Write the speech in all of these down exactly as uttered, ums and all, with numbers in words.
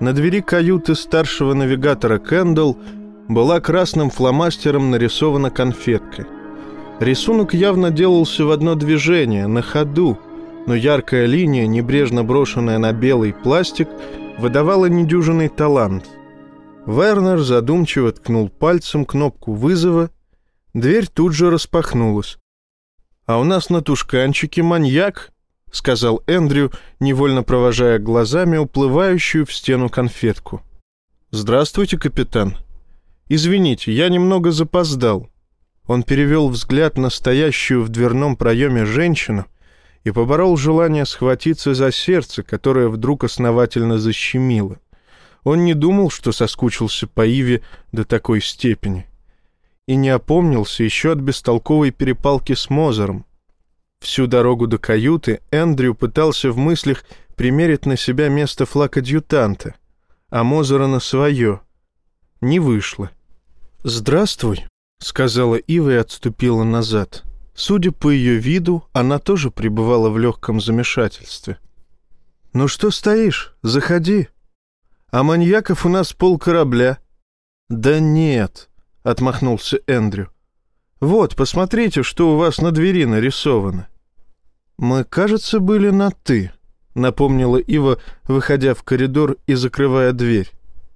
На двери каюты старшего навигатора Кэндл была красным фломастером нарисована конфетка. Рисунок явно делался в одно движение, на ходу, но яркая линия, небрежно брошенная на белый пластик, выдавала недюжинный талант. Вернер задумчиво ткнул пальцем кнопку вызова. Дверь тут же распахнулась. «А у нас на тушканчике маньяк», — сказал Эндрю, невольно провожая глазами уплывающую в стену конфетку. «Здравствуйте, капитан. Извините, я немного запоздал». Он перевел взгляд на стоящую в дверном проеме женщину и поборол желание схватиться за сердце, которое вдруг основательно защемило. Он не думал, что соскучился по Иве до такой степени. И не опомнился еще от бестолковой перепалки с Мозером. Всю дорогу до каюты Эндрю пытался в мыслях примерить на себя место флаг-адъютанта, а Мозера на свое. Не вышло. «Здравствуй», — сказала Ива и отступила назад. Судя по ее виду, она тоже пребывала в легком замешательстве. «Ну что стоишь? Заходи. А маньяков у нас полкорабля». «Да нет», — отмахнулся Эндрю. «Вот, посмотрите, что у вас на двери нарисовано». «Мы, кажется, были на «ты», — напомнила Ива, выходя в коридор и закрывая дверь.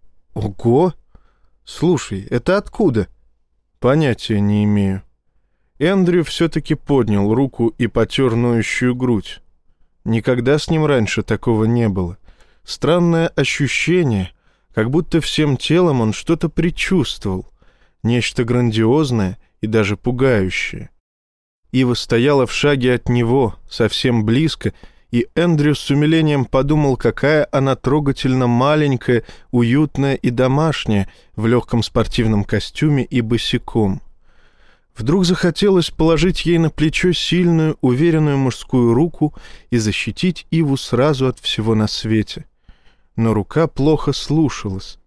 «Ого! Слушай, это откуда?» «Понятия не имею». Эндрю все-таки поднял руку и потер ноющую грудь. Никогда с ним раньше такого не было. Странное ощущение, как будто всем телом он что-то предчувствовал, нечто грандиозное и даже пугающее. Ива стояла в шаге от него, совсем близко, и Эндрю с умилением подумал, какая она трогательно маленькая, уютная и домашняя в легком спортивном костюме и босиком. Вдруг захотелось положить ей на плечо сильную, уверенную мужскую руку и защитить Иву сразу от всего на свете. Но рука плохо слушалась.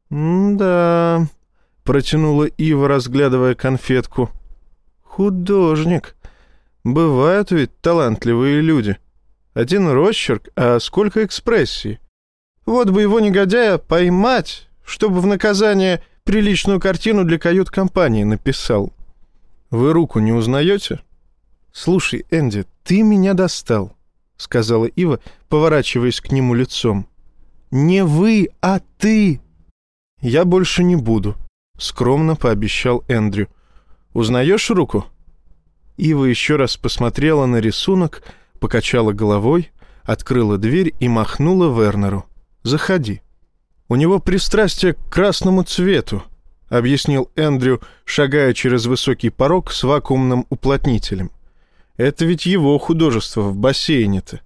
«М-да», — протянула Ива, разглядывая конфетку. «Художник. Бывают ведь талантливые люди. Один росчерк, а сколько экспрессии. Вот бы его, негодяя, поймать, чтобы в наказание приличную картину для кают-компании написал». «Вы руку не узнаете?» «Слушай, Энди, ты меня достал», — сказала Ива, поворачиваясь к нему лицом. «Не вы, а ты!» «Я больше не буду», — скромно пообещал Эндрю. «Узнаешь руку?» Ива еще раз посмотрела на рисунок, покачала головой, открыла дверь и махнула Вернеру. «Заходи». «У него пристрастие к красному цвету», — объяснил Эндрю, шагая через высокий порог с вакуумным уплотнителем. «Это ведь его художество в бассейне-то».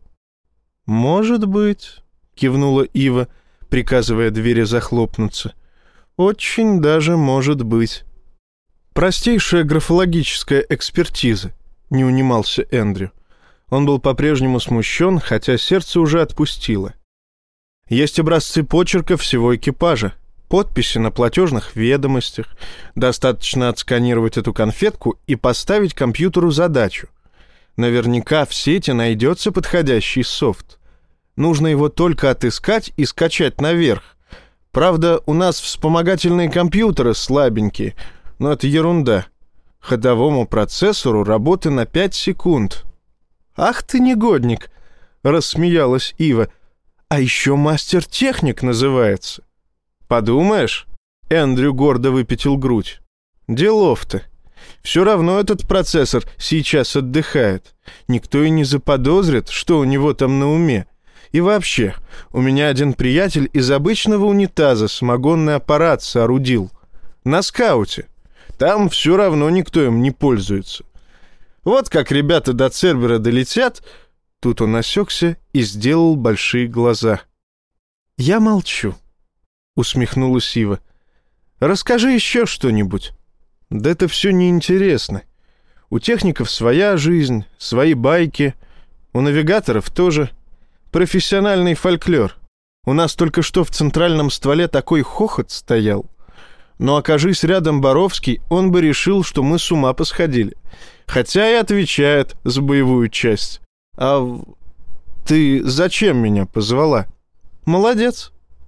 «Может быть», — кивнула Ива, приказывая двери захлопнуться. «Очень даже может быть». «Простейшая графологическая экспертиза», — не унимался Эндрю. Он был по-прежнему смущен, хотя сердце уже отпустило. «Есть образцы почерка всего экипажа, подписи на платежных ведомостях. Достаточно отсканировать эту конфетку и поставить компьютеру задачу. Наверняка в сети найдется подходящий софт. Нужно его только отыскать и скачать наверх. Правда, у нас вспомогательные компьютеры слабенькие, но это ерунда. Ходовому процессору работы на пять секунд». «Ах ты негодник!» — рассмеялась Ива. «А еще мастер-техник называется». «Подумаешь?» — Эндрю гордо выпятил грудь. «Делов-то. Все равно этот процессор сейчас отдыхает. Никто и не заподозрит, что у него там на уме. И вообще, у меня один приятель из обычного унитаза самогонный аппарат соорудил. На скауте. Там все равно никто им не пользуется. Вот как ребята до Цербера долетят...» Тут он осекся и сделал большие глаза. «Я молчу», — усмехнулась Ива. «Расскажи еще что-нибудь». «Да это все неинтересно. У техников своя жизнь, свои байки. У навигаторов тоже. Профессиональный фольклор. У нас только что в центральном стволе такой хохот стоял. Но окажись рядом Боровский, он бы решил, что мы с ума посходили. Хотя и отвечает за боевую часть. А ты зачем меня позвала?» «Молодец.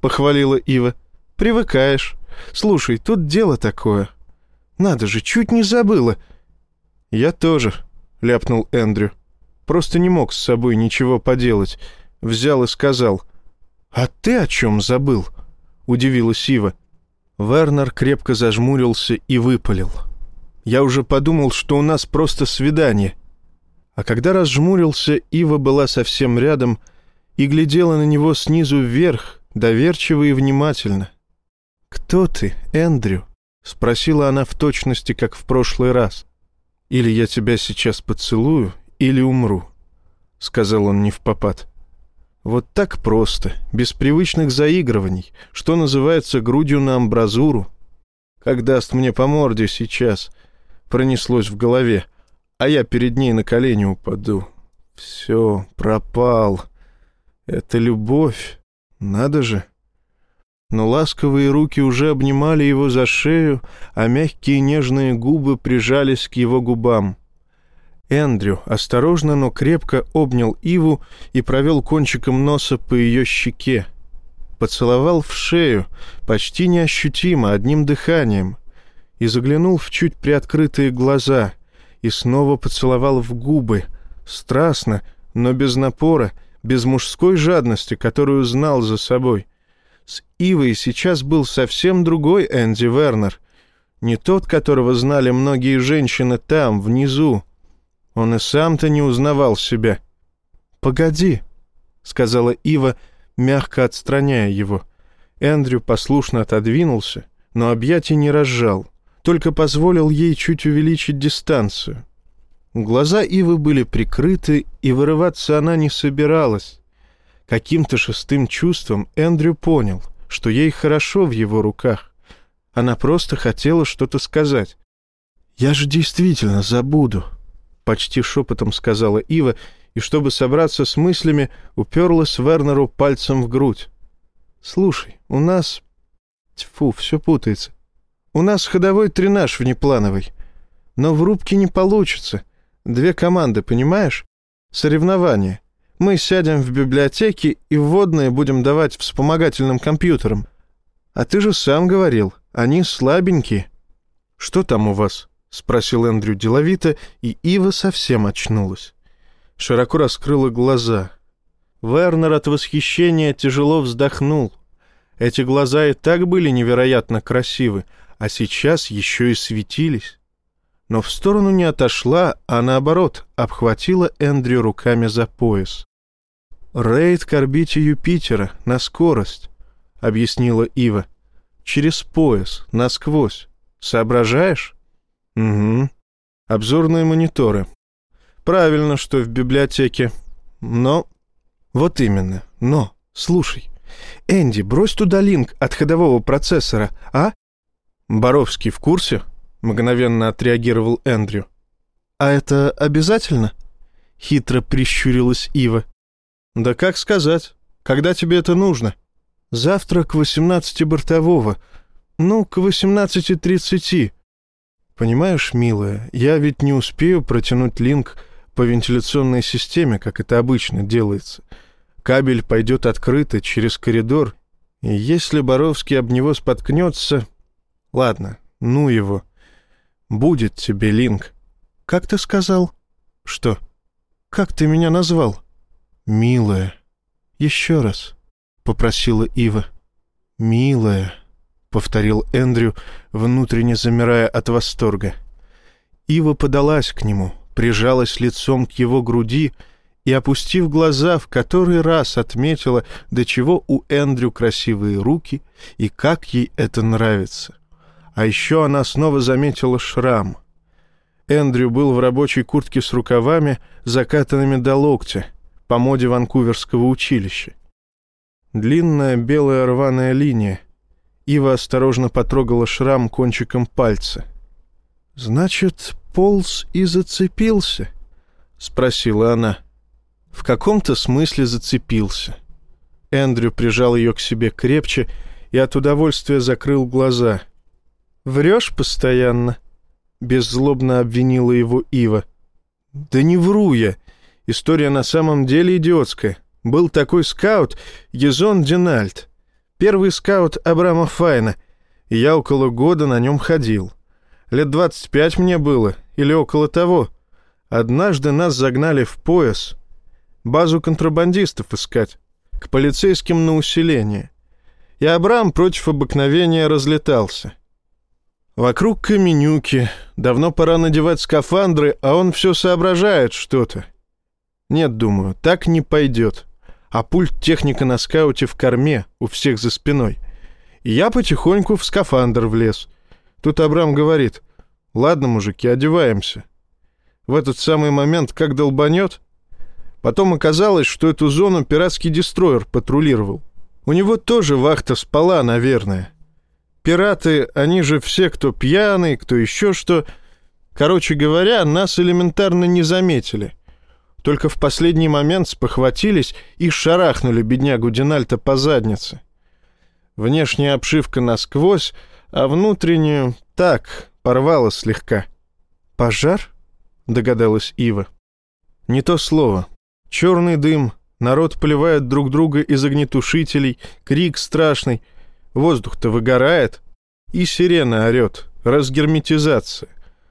похвалила Ива. «Привыкаешь. Слушай, тут дело такое. Надо же, чуть не забыла». «Я тоже», — ляпнул Эндрю. «Просто не мог с собой ничего поделать. Взял и сказал». «А ты о чем забыл?» — удивилась Ива. Вернер крепко зажмурился и выпалил. «Я уже подумал, что у нас просто свидание». А когда разжмурился, Ива была совсем рядом и глядела на него снизу вверх, доверчиво и внимательно. «Кто ты, Эндрю?» — спросила она в точности, как в прошлый раз. «Или я тебя сейчас поцелую, или умру», — сказал он невпопад. Вот так просто, без привычных заигрываний, что называется грудью на амбразуру. «Как даст мне по морде сейчас», — пронеслось в голове, а я перед ней на колени упаду. Все, пропал. Это любовь, надо же. Но ласковые руки уже обнимали его за шею, а мягкие нежные губы прижались к его губам. Эндрю осторожно, но крепко обнял Иву и провел кончиком носа по ее щеке. Поцеловал в шею, почти неощутимо, одним дыханием, и заглянул в чуть приоткрытые глаза, и снова поцеловал в губы, страстно, но без напора, без мужской жадности, которую знал за собой. С Ивой сейчас был совсем другой Энди Вернер, не тот, которого знали многие женщины там, внизу. Он и сам-то не узнавал себя. «Погоди», — сказала Ива, мягко отстраняя его. Эндрю послушно отодвинулся, но объятий не разжал, только позволил ей чуть увеличить дистанцию. Глаза Ивы были прикрыты, и вырываться она не собиралась. Каким-то шестым чувством Эндрю понял, что ей хорошо в его руках. Она просто хотела что-то сказать. «Я же действительно забуду», — почти шепотом сказала Ива, и, чтобы собраться с мыслями, уперлась Вернеру пальцем в грудь. «Слушай, у нас...» Тьфу, все путается. «У нас ходовой тренаж внеплановый. Но в рубке не получится. Две команды, понимаешь? Соревнования. Мы сядем в библиотеке и вводные будем давать вспомогательным компьютерам. А ты же сам говорил, они слабенькие». «Что там у вас?» — спросил Эндрю деловито, и Ива совсем очнулась. Широко раскрыла глаза. Вернер от восхищения тяжело вздохнул. Эти глаза и так были невероятно красивы, а сейчас еще и светились. Но в сторону не отошла, а наоборот, обхватила Эндрю руками за пояс. «Рейд к орбите Юпитера, на скорость», — объяснила Ива. «Через пояс, насквозь. Соображаешь?» «Угу. Обзорные мониторы. Правильно, что в библиотеке. Но...» «Вот именно. Но. Слушай. Энди, брось туда линк от ходового процессора, а?» «Боровский в курсе?» — мгновенно отреагировал Эндрю. «А это обязательно?» — хитро прищурилась Ива. «Да как сказать. Когда тебе это нужно?» «Завтра к восемнадцати бортового. Ну, к восемнадцати тридцати. Понимаешь, милая, я ведь не успею протянуть линк по вентиляционной системе, как это обычно делается. Кабель пойдет открыто через коридор, и если Боровский об него споткнется... Ладно, ну его. Будет тебе линк». «Как ты сказал?» «Что? Как ты меня назвал?» «Милая». «Еще раз», — попросила Ива. «Милая», — повторил Эндрю, внутренне замирая от восторга. Ива подалась к нему, прижалась лицом к его груди и, опустив глаза, в который раз отметила, до чего у Эндрю красивые руки и как ей это нравится. А еще она снова заметила шрам. Эндрю был в рабочей куртке с рукавами, закатанными до локтя, по моде ванкуверского училища. Длинная белая рваная линия. Ива осторожно потрогала шрам кончиком пальца. «Значит, полз и зацепился?» — спросила она. «В каком-то смысле зацепился». Эндрю прижал ее к себе крепче и от удовольствия закрыл глаза. «Врешь постоянно?» — беззлобно обвинила его Ива. «Да не вру я. История на самом деле идиотская. Был такой скаут, Езон Динальд. Первый скаут Абрама Файна, и я около года на нем ходил. Лет двадцать пять мне было, или около того. Однажды нас загнали в пояс, базу контрабандистов искать, к полицейским на усиление. И Абрам против обыкновения разлетался. Вокруг каменюки, давно пора надевать скафандры, а он все соображает что-то. Нет, думаю, так не пойдет. А пульт техника на скауте в корме, у всех за спиной. И я потихоньку в скафандр влез. Тут Абрам говорит: «Ладно, мужики, одеваемся». В этот самый момент как долбанет. Потом оказалось, что эту зону пиратский дестройер патрулировал. У него тоже вахта спала, наверное. Пираты, они же все, кто пьяный, кто еще что. Короче говоря, нас элементарно не заметили. Только в последний момент спохватились и шарахнули беднягу Динальта по заднице. Внешняя обшивка насквозь, а внутреннюю так, порвала слегка. «Пожар?» — догадалась Ива. «Не то слово. Черный дым, народ поливает друг друга из огнетушителей, крик страшный. Воздух-то выгорает, и сирена орет. Разгерметизация.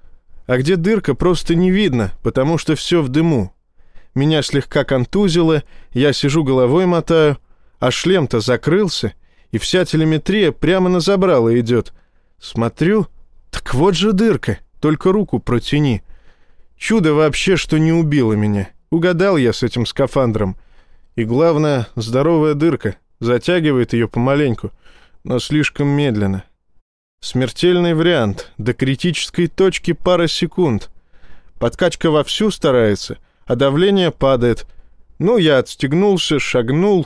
А где дырка, просто не видно, потому что все в дыму. Меня слегка контузило, я сижу головой мотаю, а шлем-то закрылся, и вся телеметрия прямо на забрало идет. Смотрю, так вот же дырка, только руку протяни. Чудо вообще, что не убило меня. Угадал я с этим скафандром. И главное, здоровая дырка, затягивает ее помаленьку, но слишком медленно. Смертельный вариант, до критической точки пара секунд. Подкачка вовсю старается, а давление падает. Ну, я отстегнулся, шагнул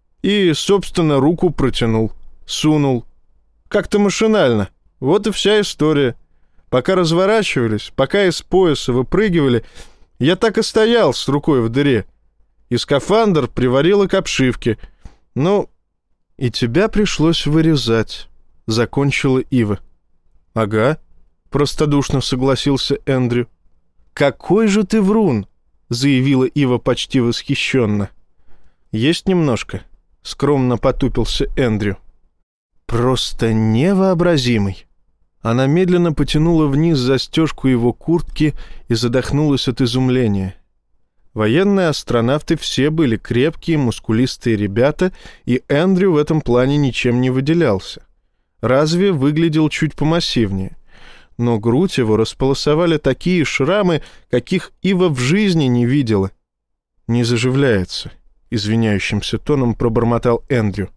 и, собственно, руку протянул, сунул. Как-то машинально. Вот и вся история. Пока разворачивались, пока из пояса выпрыгивали, я так и стоял с рукой в дыре. И скафандр приварило к обшивке. Ну, и тебя пришлось вырезать, — закончила Ива. — Ага, — простодушно согласился Эндрю. — Какой же ты врун! — заявила Ива почти восхищенно. — Есть немножко, — скромно потупился Эндрю. — Просто невообразимый. Она медленно потянула вниз застежку его куртки и задохнулась от изумления. Военные астронавты все были крепкие, мускулистые ребята, и Эндрю в этом плане ничем не выделялся. Разве выглядел чуть помассивнее. Но грудь его располосовали такие шрамы, каких Ива в жизни не видела. «Не заживляется», — извиняющимся тоном пробормотал Эндрю.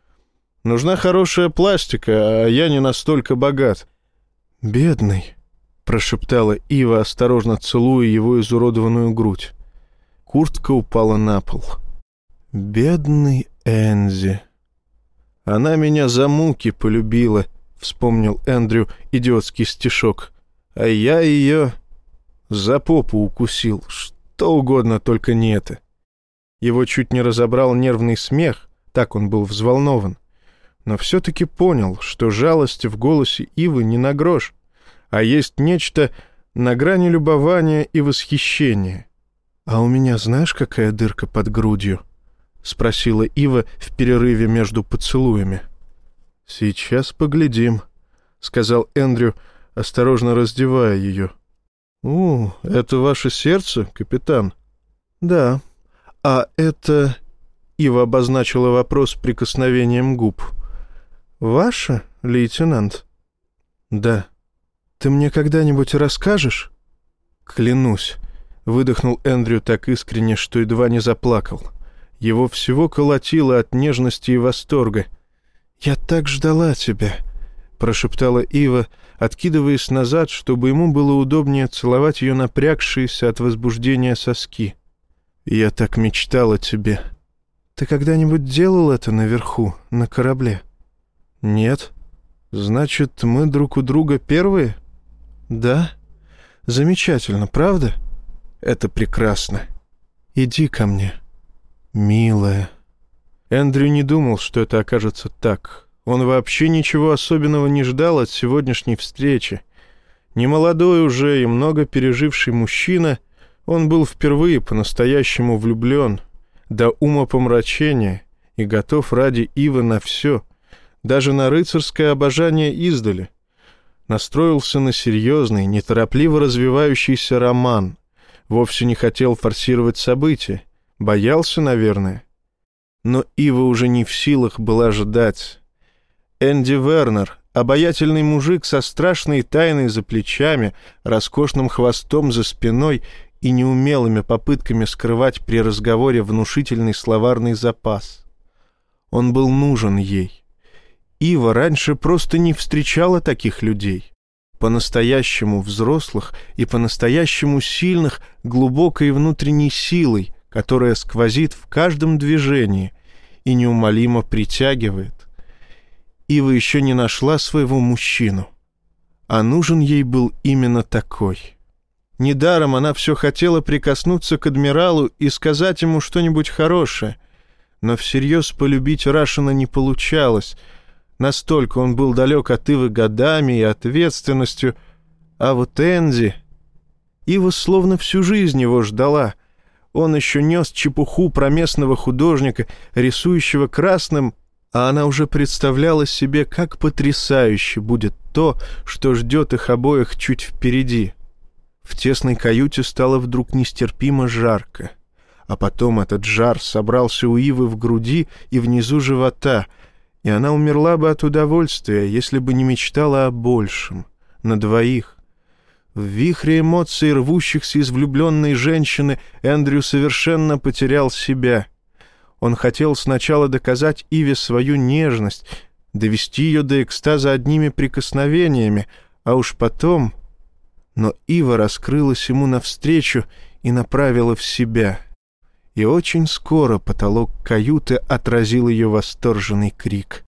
«Нужна хорошая пластика, а я не настолько богат». «Бедный», — прошептала Ива, осторожно целуя его изуродованную грудь. Куртка упала на пол. «Бедный Энзи». «Она меня за муки полюбила», — вспомнил Эндрю идиотский стишок. «А я ее за попу укусил. Что угодно, только не это». Его чуть не разобрал нервный смех, так он был взволнован. Но все-таки понял, что жалости в голосе Ивы не на грош, а есть нечто на грани любования и восхищения. «А у меня знаешь, какая дырка под грудью?» — спросила Ива в перерыве между поцелуями. «Сейчас поглядим», — сказал Эндрю, осторожно раздевая ее. «У, это ваше сердце, капитан?» «Да. А это...» — Ива обозначила вопрос прикосновением губ. «Ваше, лейтенант?» «Да. Ты мне когда-нибудь расскажешь?» «Клянусь», — выдохнул Эндрю так искренне, что едва не заплакал. Его всего колотило от нежности и восторга. «Я так ждала тебя», — прошептала Ива, откидываясь назад, чтобы ему было удобнее целовать ее напрягшиеся от возбуждения соски. «Я так мечтала о тебе». «Ты когда-нибудь делал это наверху, на корабле?» «Нет. Значит, мы друг у друга первые?» «Да. Замечательно, правда?» «Это прекрасно. Иди ко мне, милая». Эндрю не думал, что это окажется так. Он вообще ничего особенного не ждал от сегодняшней встречи. Немолодой уже и много переживший мужчина, он был впервые по-настоящему влюблен, до умопомрачения, и готов ради Ивы на все, даже на рыцарское обожание издали. Настроился на серьезный, неторопливо развивающийся роман. Вовсе не хотел форсировать события. Боялся, наверное. Но Ива уже не в силах была ждать. Энди Вернер, обаятельный мужик со страшной тайной за плечами, роскошным хвостом за спиной и неумелыми попытками скрывать при разговоре внушительный словарный запас. Он был нужен ей. Ива раньше просто не встречала таких людей. По-настоящему взрослых и по-настоящему сильных глубокой внутренней силой, которая сквозит в каждом движении и неумолимо притягивает. Ива еще не нашла своего мужчину, а нужен ей был именно такой. Недаром она все хотела прикоснуться к адмиралу и сказать ему что-нибудь хорошее, но всерьез полюбить Рашена не получалось. Настолько он был далек от Ивы годами и ответственностью, а вот Энди... Ива словно всю жизнь его ждала. Он еще нес чепуху про местного художника, рисующего красным, а она уже представляла себе, как потрясающе будет то, что ждет их обоих чуть впереди. В тесной каюте стало вдруг нестерпимо жарко, а потом этот жар собрался у Ивы в груди и внизу живота, и она умерла бы от удовольствия, если бы не мечтала о большем, на двоих. В вихре эмоций, рвущихся из влюбленной женщины, Эндрю совершенно потерял себя. Он хотел сначала доказать Иве свою нежность, довести ее до экстаза одними прикосновениями, а уж потом... Но Ива раскрылась ему навстречу и направила в себя. И очень скоро потолок каюты отразил ее восторженный крик.